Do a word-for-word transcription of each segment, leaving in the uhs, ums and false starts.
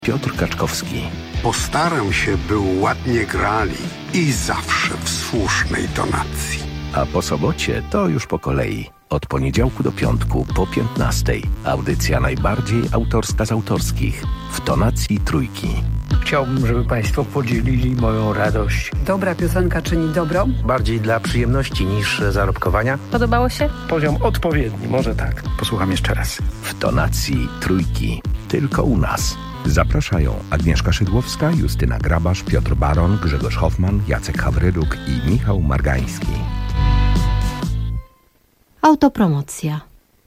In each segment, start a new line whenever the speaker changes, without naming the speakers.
Piotr Kaczkowski.
Postaram się, by ładnie grali i zawsze w słusznej tonacji.
A po sobocie to już po kolei. Od poniedziałku do piątku po piętnastej. Audycja najbardziej autorska z autorskich. W tonacji trójki.
Chciałbym, żeby Państwo podzielili moją radość.
Dobra piosenka czyni dobro.
Bardziej dla przyjemności niż zarobkowania.
Podobało się?
Poziom odpowiedni, może tak.
Posłucham jeszcze raz.
W tonacji trójki. Tylko u nas. Zapraszają Agnieszka Szydłowska, Justyna Grabasz, Piotr Baron, Grzegorz Hoffman, Jacek Hawryluk i Michał Margański.
Autopromocja.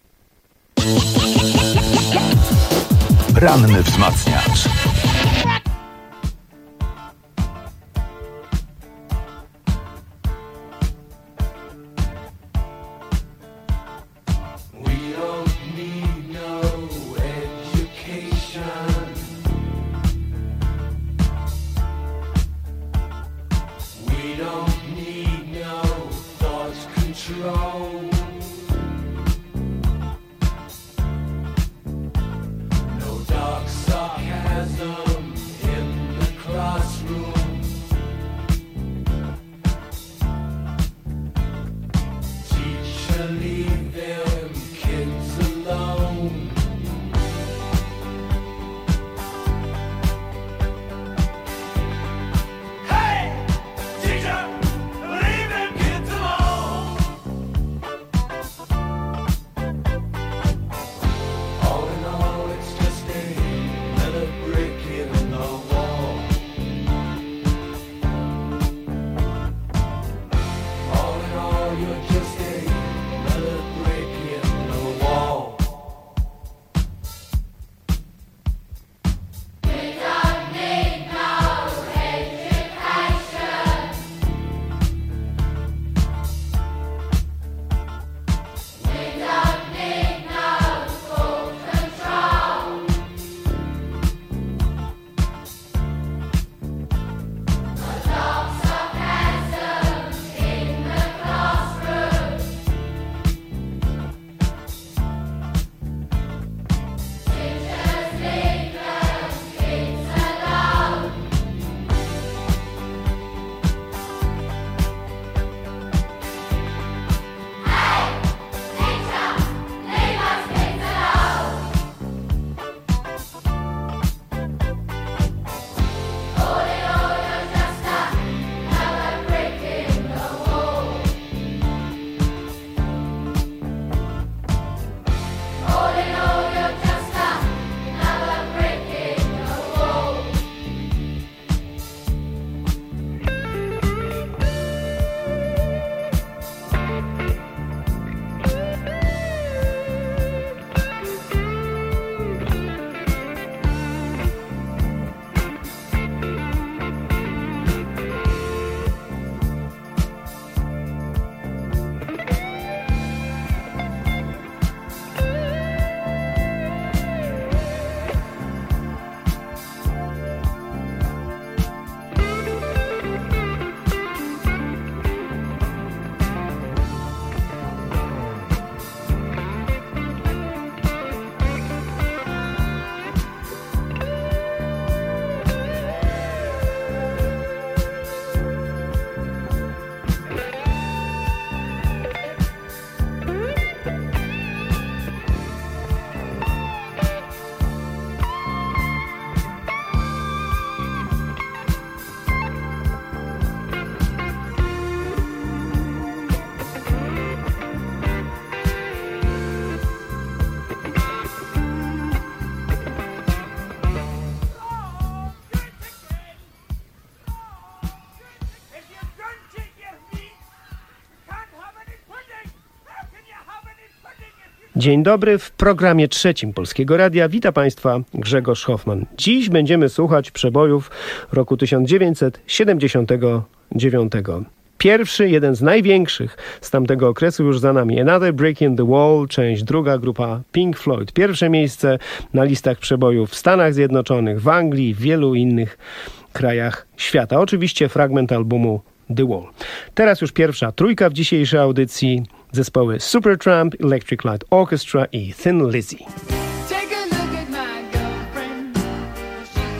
Ranny wzmacniacz.
Dzień dobry, w programie trzecim Polskiego Radia wita Państwa Grzegorz Hoffman. Dziś będziemy słuchać przebojów roku tysiąc dziewięćset siedemdziesiątego dziewiątego. Pierwszy, jeden z największych z tamtego okresu już za nami. Another Brick in the Wall, część druga, grupa Pink Floyd. Pierwsze miejsce na listach przebojów w Stanach Zjednoczonych, w Anglii, w wielu innych krajach świata. Oczywiście fragment albumu The Wall. Teraz już pierwsza trójka w dzisiejszej audycji. Zespoły Supertramp, Electric Light Orchestra i Thin Lizzy.
Take a look at my girlfriend. She's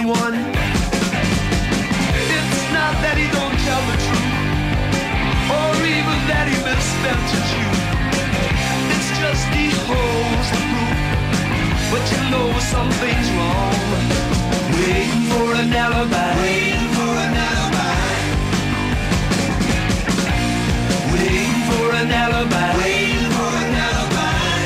one. It's not that he don't tell the truth, or even that he misspent his youth. It's just he holds the proof, but you know something's wrong. Waiting for an alibi, waiting for an alibi, waiting for an alibi, waiting for an alibi.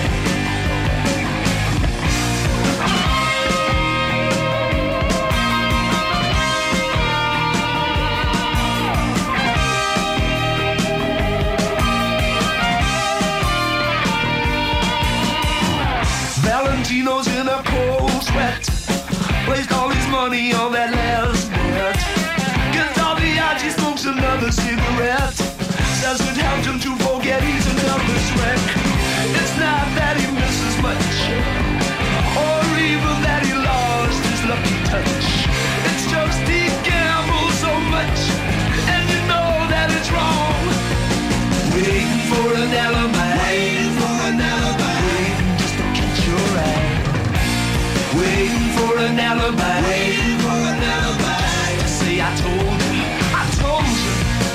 Valentino's in a cold sweat, placed all his money on that last bet. Gets off the yacht, he smokes another cigarette, says it helped him to forget he's a nervous wreck. It's not that he misses much, or even that he lost his lucky touch. It's just he gambles so much, and you know that it's wrong. Waiting for an alibi, waiting for an alibi, waiting just to catch your eye. Waiting for an alibi, waiting for an alibi, to say I told you, I told you.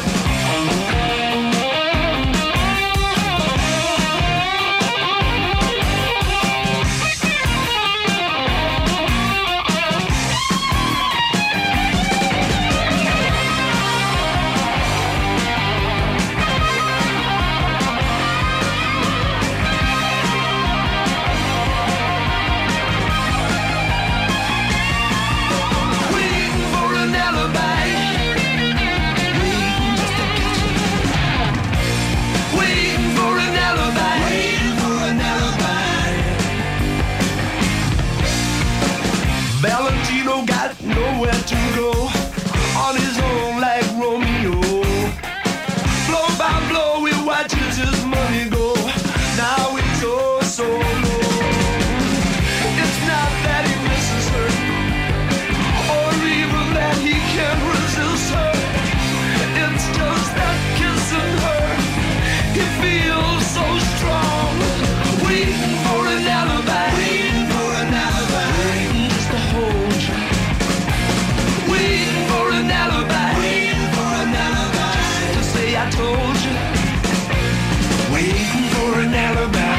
Valentino got nowhere to go, on his own like Romeo. Blow by blow he watches his money go, now it's oh so low. It's not that he misses her, or even that he can't resist her. It's just that kissing her, he feels so strong. Waiting for an alibi, waiting for an alibi, waiting just to hold you. Waiting for an alibi, waiting for an alibi, just to say I told you. Waiting for an alibi,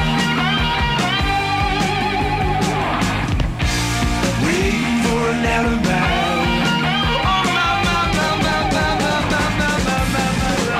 waiting for an alibi. Oh my my my my my my my my my my my.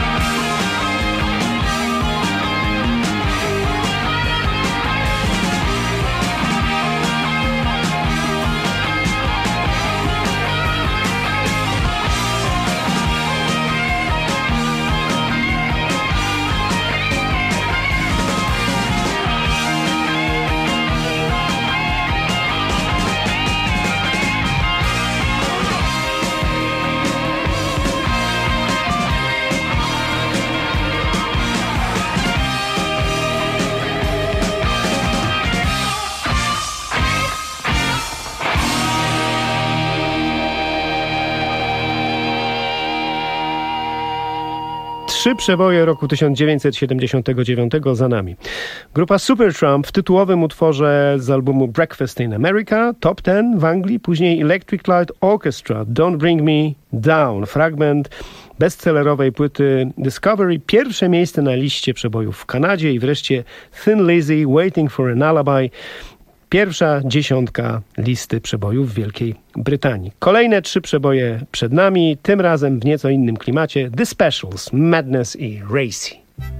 Trzy przeboje roku tysiąc dziewięćset siedemdziesiątego dziewiątego za nami. Grupa Supertramp w tytułowym utworze z albumu Breakfast in America, Top Ten w Anglii, później Electric Light Orchestra, Don't Bring Me Down, fragment bestsellerowej płyty Discovery, pierwsze miejsce na liście przebojów w Kanadzie i wreszcie Thin Lizzy, Waiting for an Alibi, pierwsza dziesiątka listy przebojów w Wielkiej Brytanii. Kolejne trzy przeboje przed nami, tym razem w nieco innym klimacie. The Specials, Madness i Racy.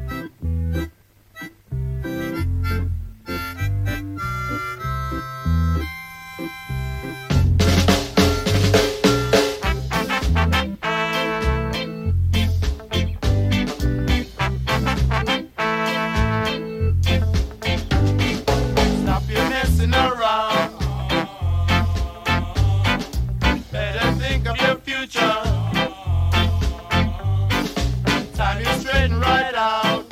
Right out.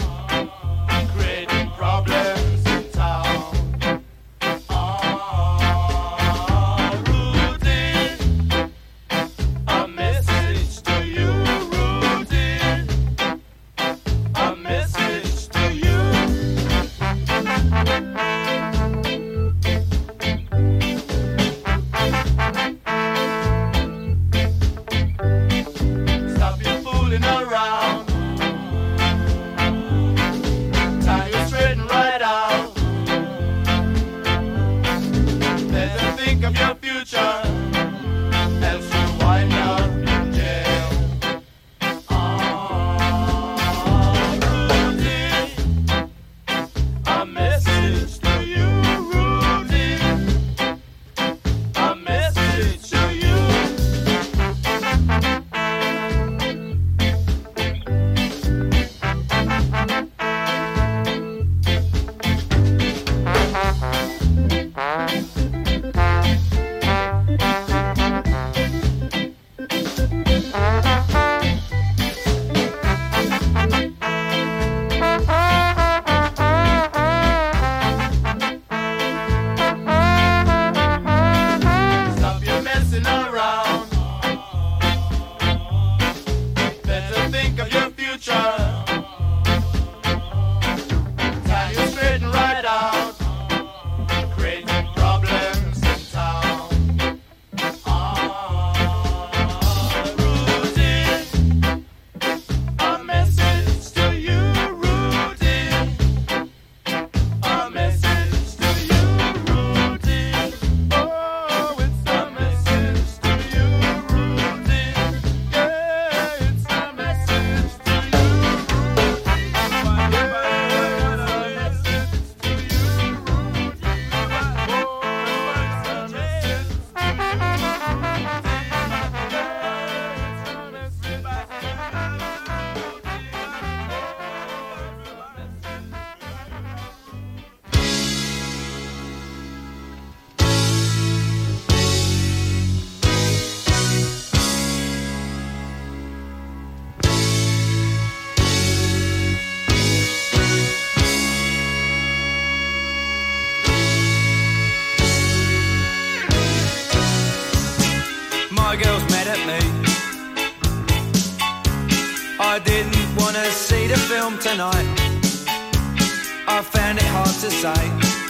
didn't wanna see the film tonight. I found it hard to say.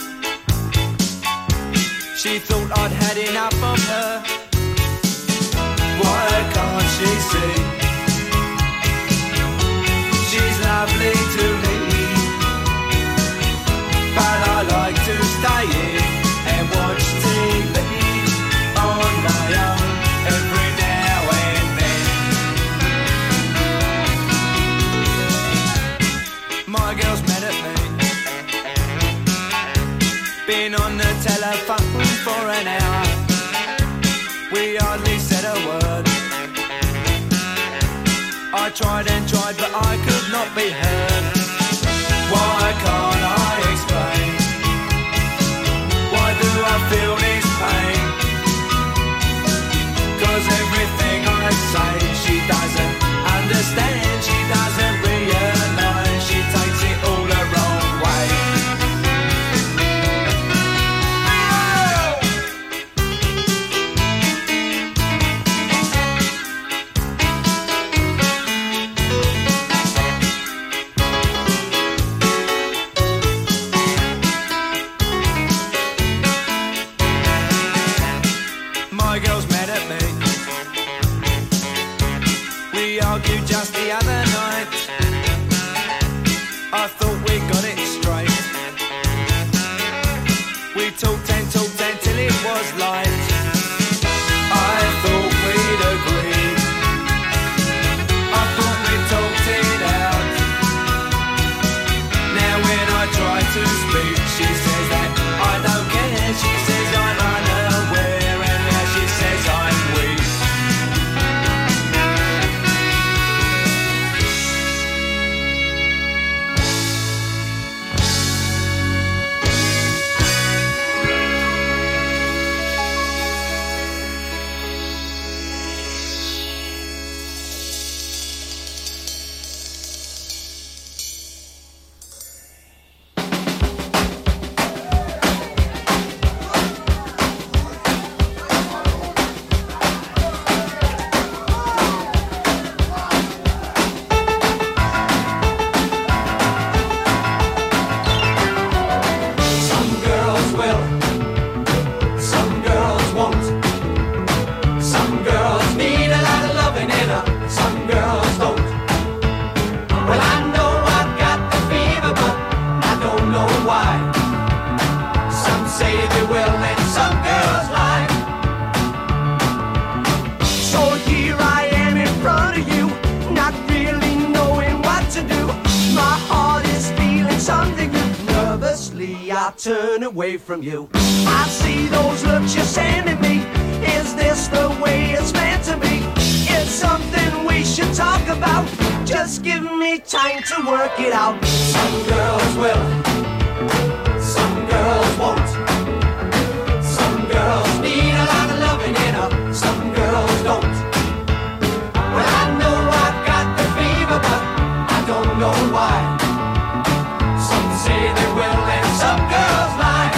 She thought I'd had enough of her. Why can't she see? She's lovely to me, but I like to stay in and watch T V on my own every now and then. My girl's mad at me. Been on the telephone for an hour. We hardly said a word. I tried and tried, but I could not be heard. Why can't I explain? Why do I feel this pain? 'Cause everything I say she doesn't understand. She doesn't realize she takes it all the wrong way. My girl's mad at me. We argued just the other night. I thought we got it straight. We talked and talked until it was light. I thought we'd agreed. I thought we talked it out. Now when I try to speak, she says that I don't care. She says I'm unaware, and now she says I'm weak. Some girls will, some girls won't. Some girls need a lot of loving in her, some girls don't. Well, I know I've got the fever, but I don't know why. Some say they will and some girls lie. So here I am in front of you, not really knowing what to do. My heart is feeling something new. Nervously I turn away from you. I see those looks you're sending me. Is this the way it's meant to be? It's something we should talk about. Just give me time to work it out. Some girls will, some girls won't. Some girls need a lot of loving in her, some girls don't. Well, I know I've got the fever, but I don't know why. Some say they will and some girls lie.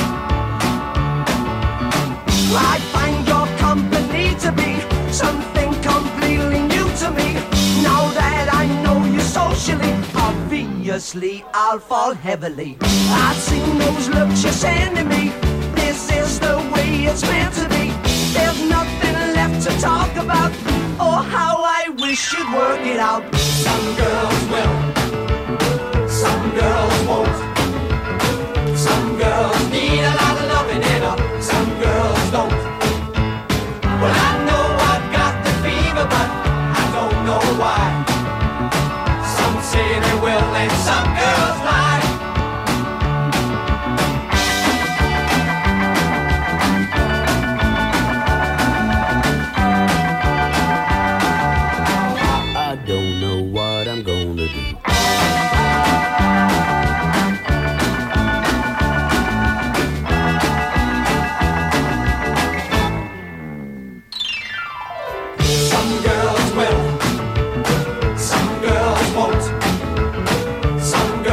I find your company to be something completely new to me. Now that I know you socially, obviously I'll fall heavily. I've seen those looks you're sending me. This is the way it's meant to be. There's nothing left to talk about. Oh, how I wish you'd work it out. Some girls will, some girls won't. Some girls need a lot of loving in her, some girls don't. Well, I know I've got the fever, but I don't know why. Some say they will and some girls lie.
I don't know what I'm gonna do.
Some girls will, some girls won't. Some girls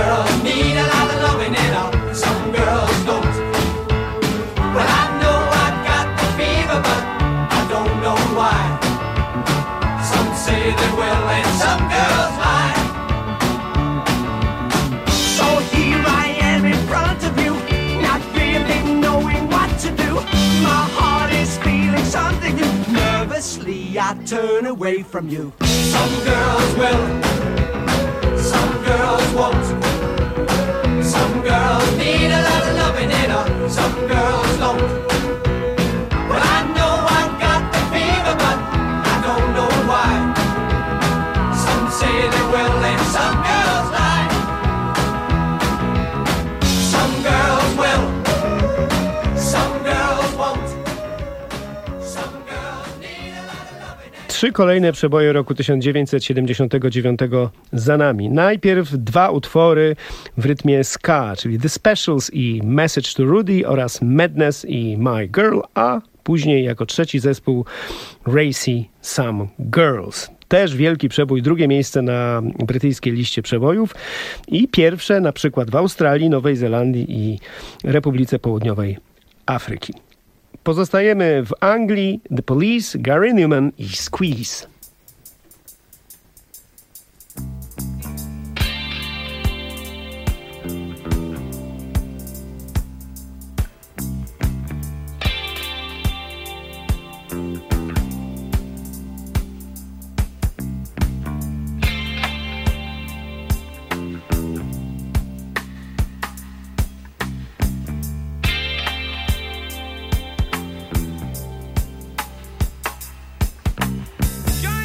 I turn away from you. Some girls will, some girls won't. Some girls need a lot of loving in her, some girls don't. Well, I know I got the fever, but I don't know why. Some say they will and some girls lie. Some girls will, some girls won't. Some girls need a lot of loving in her.
Trzy kolejne przeboje roku tysiąc dziewięćset siedemdziesiątego dziewiątego za nami. Najpierw dwa utwory w rytmie ska, czyli The Specials i Message to Rudy oraz Madness i My Girl, a później jako trzeci zespół Racy Some Girls. Też wielki przebój, drugie miejsce na brytyjskiej liście przebojów i pierwsze na przykład w Australii, Nowej Zelandii i Republice Południowej Afryki. Pozostajemy w Anglii, The Police, Gary Numan i Squeeze.
Got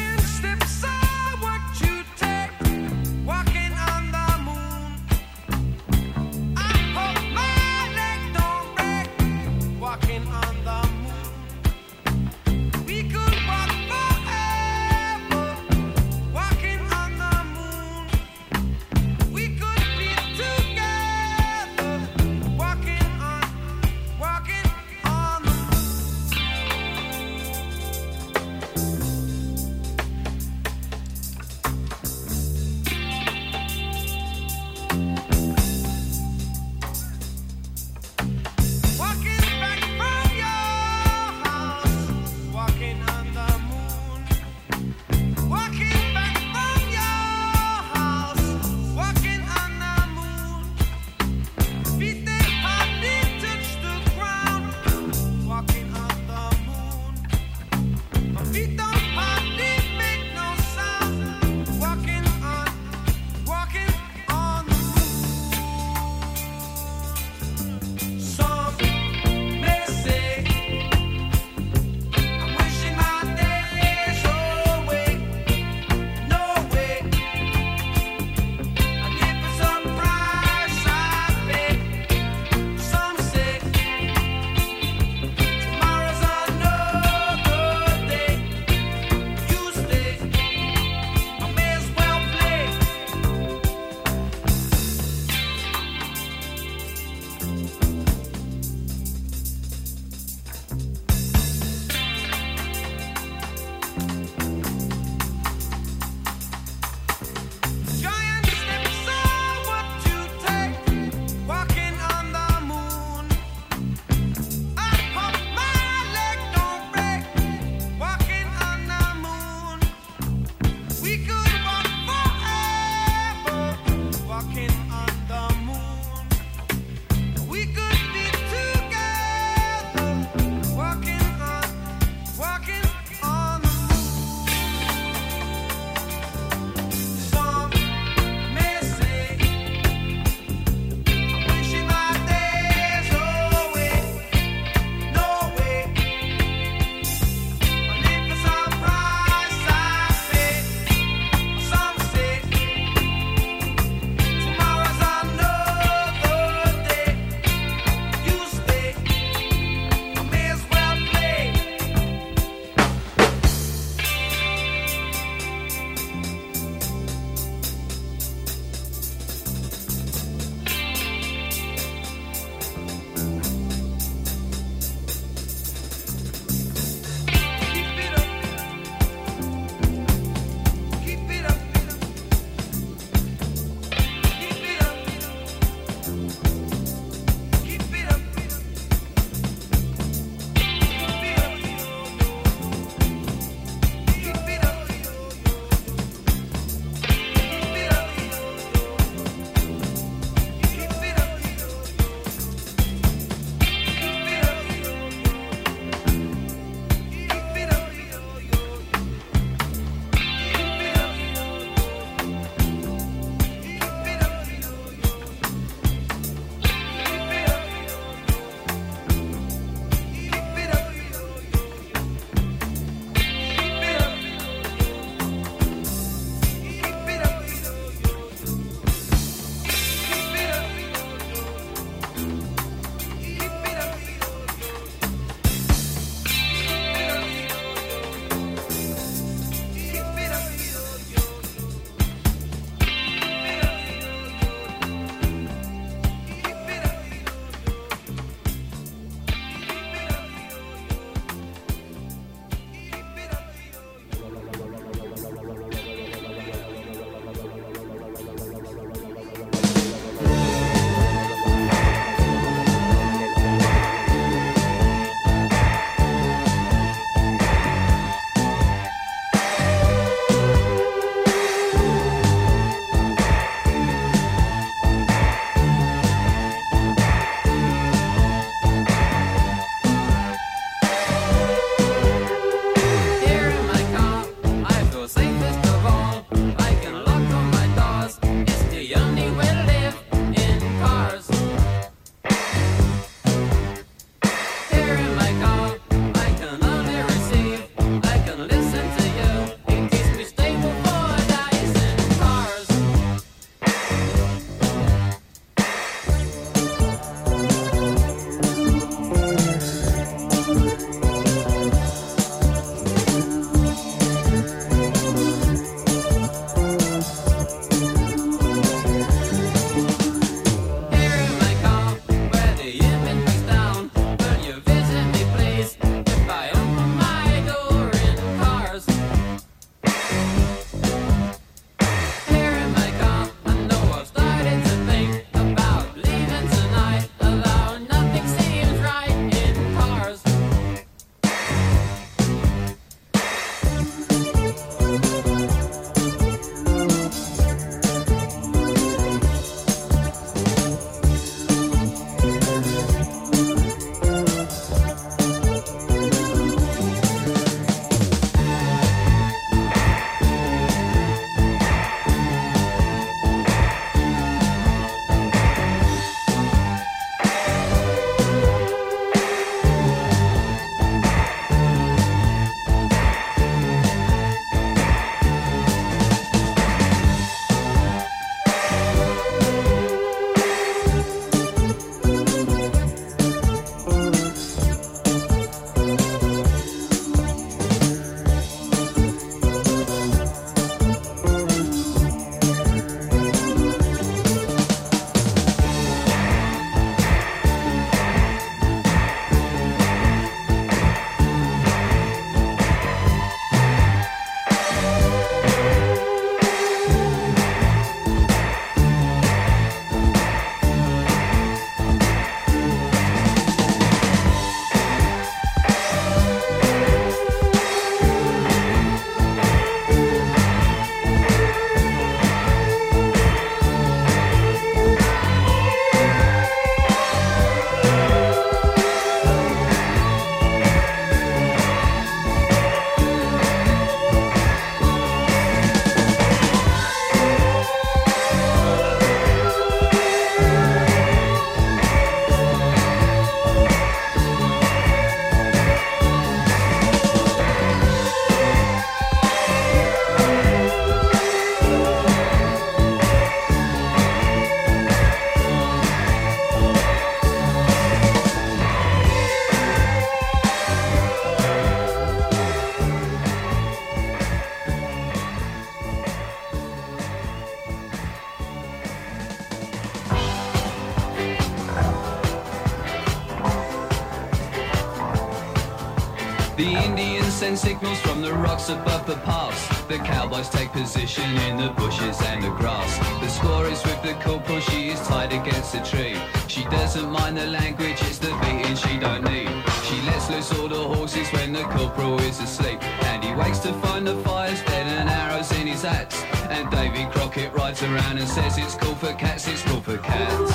The Indians send signals from the rocks above the pass. The cowboys take position in the bushes and the grass. The squaw is with the corporal, she is tied against a tree. She doesn't mind the language, it's the beating she don't need. She lets loose all the horses when the corporal is asleep. And he wakes to find the fire's dead and arrows in his axe. And Davy Crockett rides around and says it's cool for cats, it's cool for cats.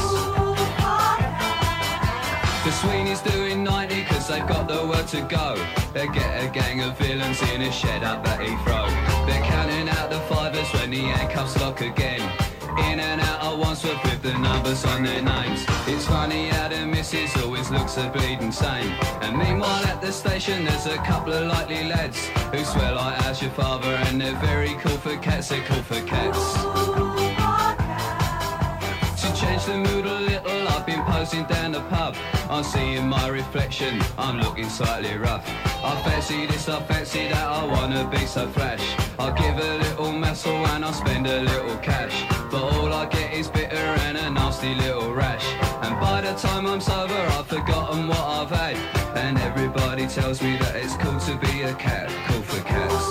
The Sweeney's doing ninety cause they've got the word to go. They get a gang of villains in a shed up at Heathrow. They're counting out the fivers when the handcuffs lock again. In and out of Wandsworth with the numbers on their names. It's funny how the missus always looks a bleeding sane. And meanwhile at the station there's a couple of likely lads who swear like how's your father, and they're very cool for cats, they're cool for cats. To change the mood a little, I've been posing down the pub. I'm seeing my reflection, I'm looking slightly rough. I fancy this, I fancy that, I wanna be so flash. I'll give a little muscle and I'll spend a little cash. But all I get is bitter and a nasty little rash. And by the time I'm sober I've forgotten what I've had. And everybody tells me that it's cool to be a cat, cool for cats.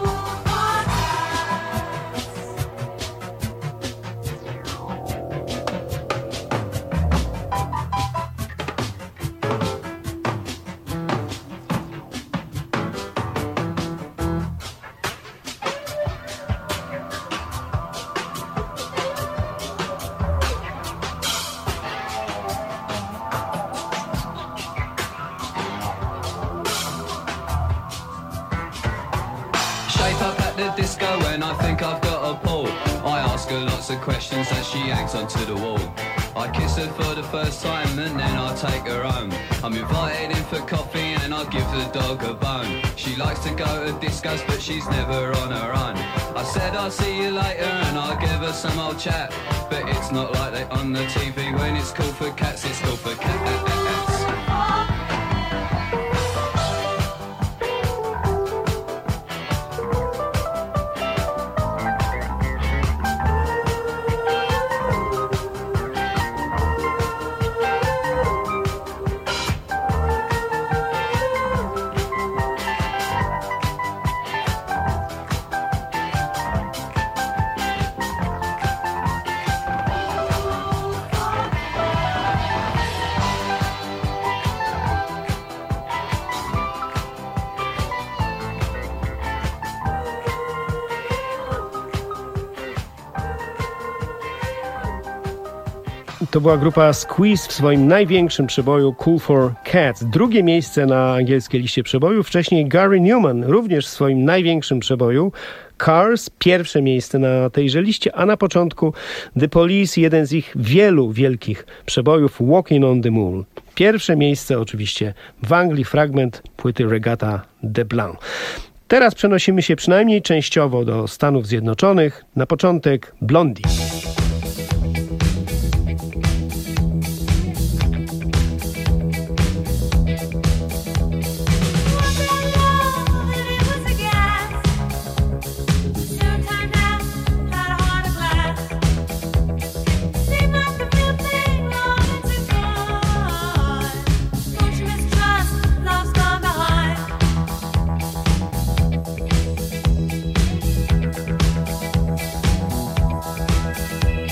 Questions as she hangs onto the wall. I kiss her for the first time and then I take her home. I'm invited in for coffee and I give the dog a bone. She likes to go to discos but she's never on her own. I said I'll see you later and I'll give her some old chat. But it's not like they on the T V when it's cool for cats, it's cool for cats.
To była grupa Squeeze w swoim największym przeboju Cool for Cats. Drugie miejsce na angielskiej liście przebojów. Wcześniej Gary Newman również w swoim największym przeboju Cars. Pierwsze miejsce na tejże liście, a na początku The Police, jeden z ich wielu wielkich przebojów Walking on the Moon. Pierwsze miejsce oczywiście w Anglii, fragment płyty Regatta de Blanc. Teraz przenosimy się przynajmniej częściowo do Stanów Zjednoczonych. Na początek Blondie.
Thank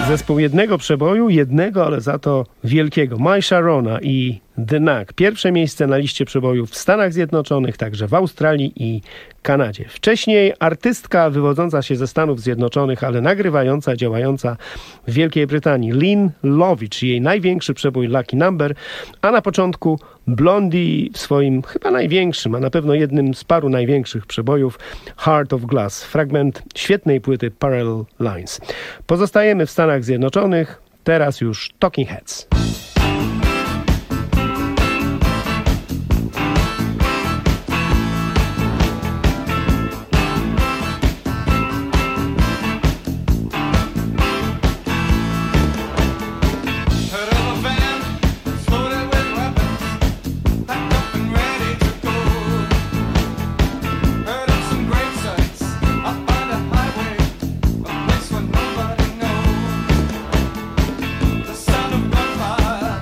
Zespół jednego przeboju, jednego, ale za to wielkiego. My Sharona i The Knack. Pierwsze miejsce na liście przebojów w Stanach Zjednoczonych, także w Australii i Kanadzie. Wcześniej artystka wywodząca się ze Stanów Zjednoczonych, ale nagrywająca, działająca w Wielkiej Brytanii. Lynn Lovitch, jej największy przebój Lucky Number, a na początku Blondie w swoim chyba największym, a na pewno jednym z paru największych przebojów Heart of Glass. Fragment świetnej płyty Parallel Lines. Pozostajemy w Stanach Zjednoczonych, teraz już Talking Heads.
Fire.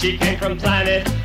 She came from planet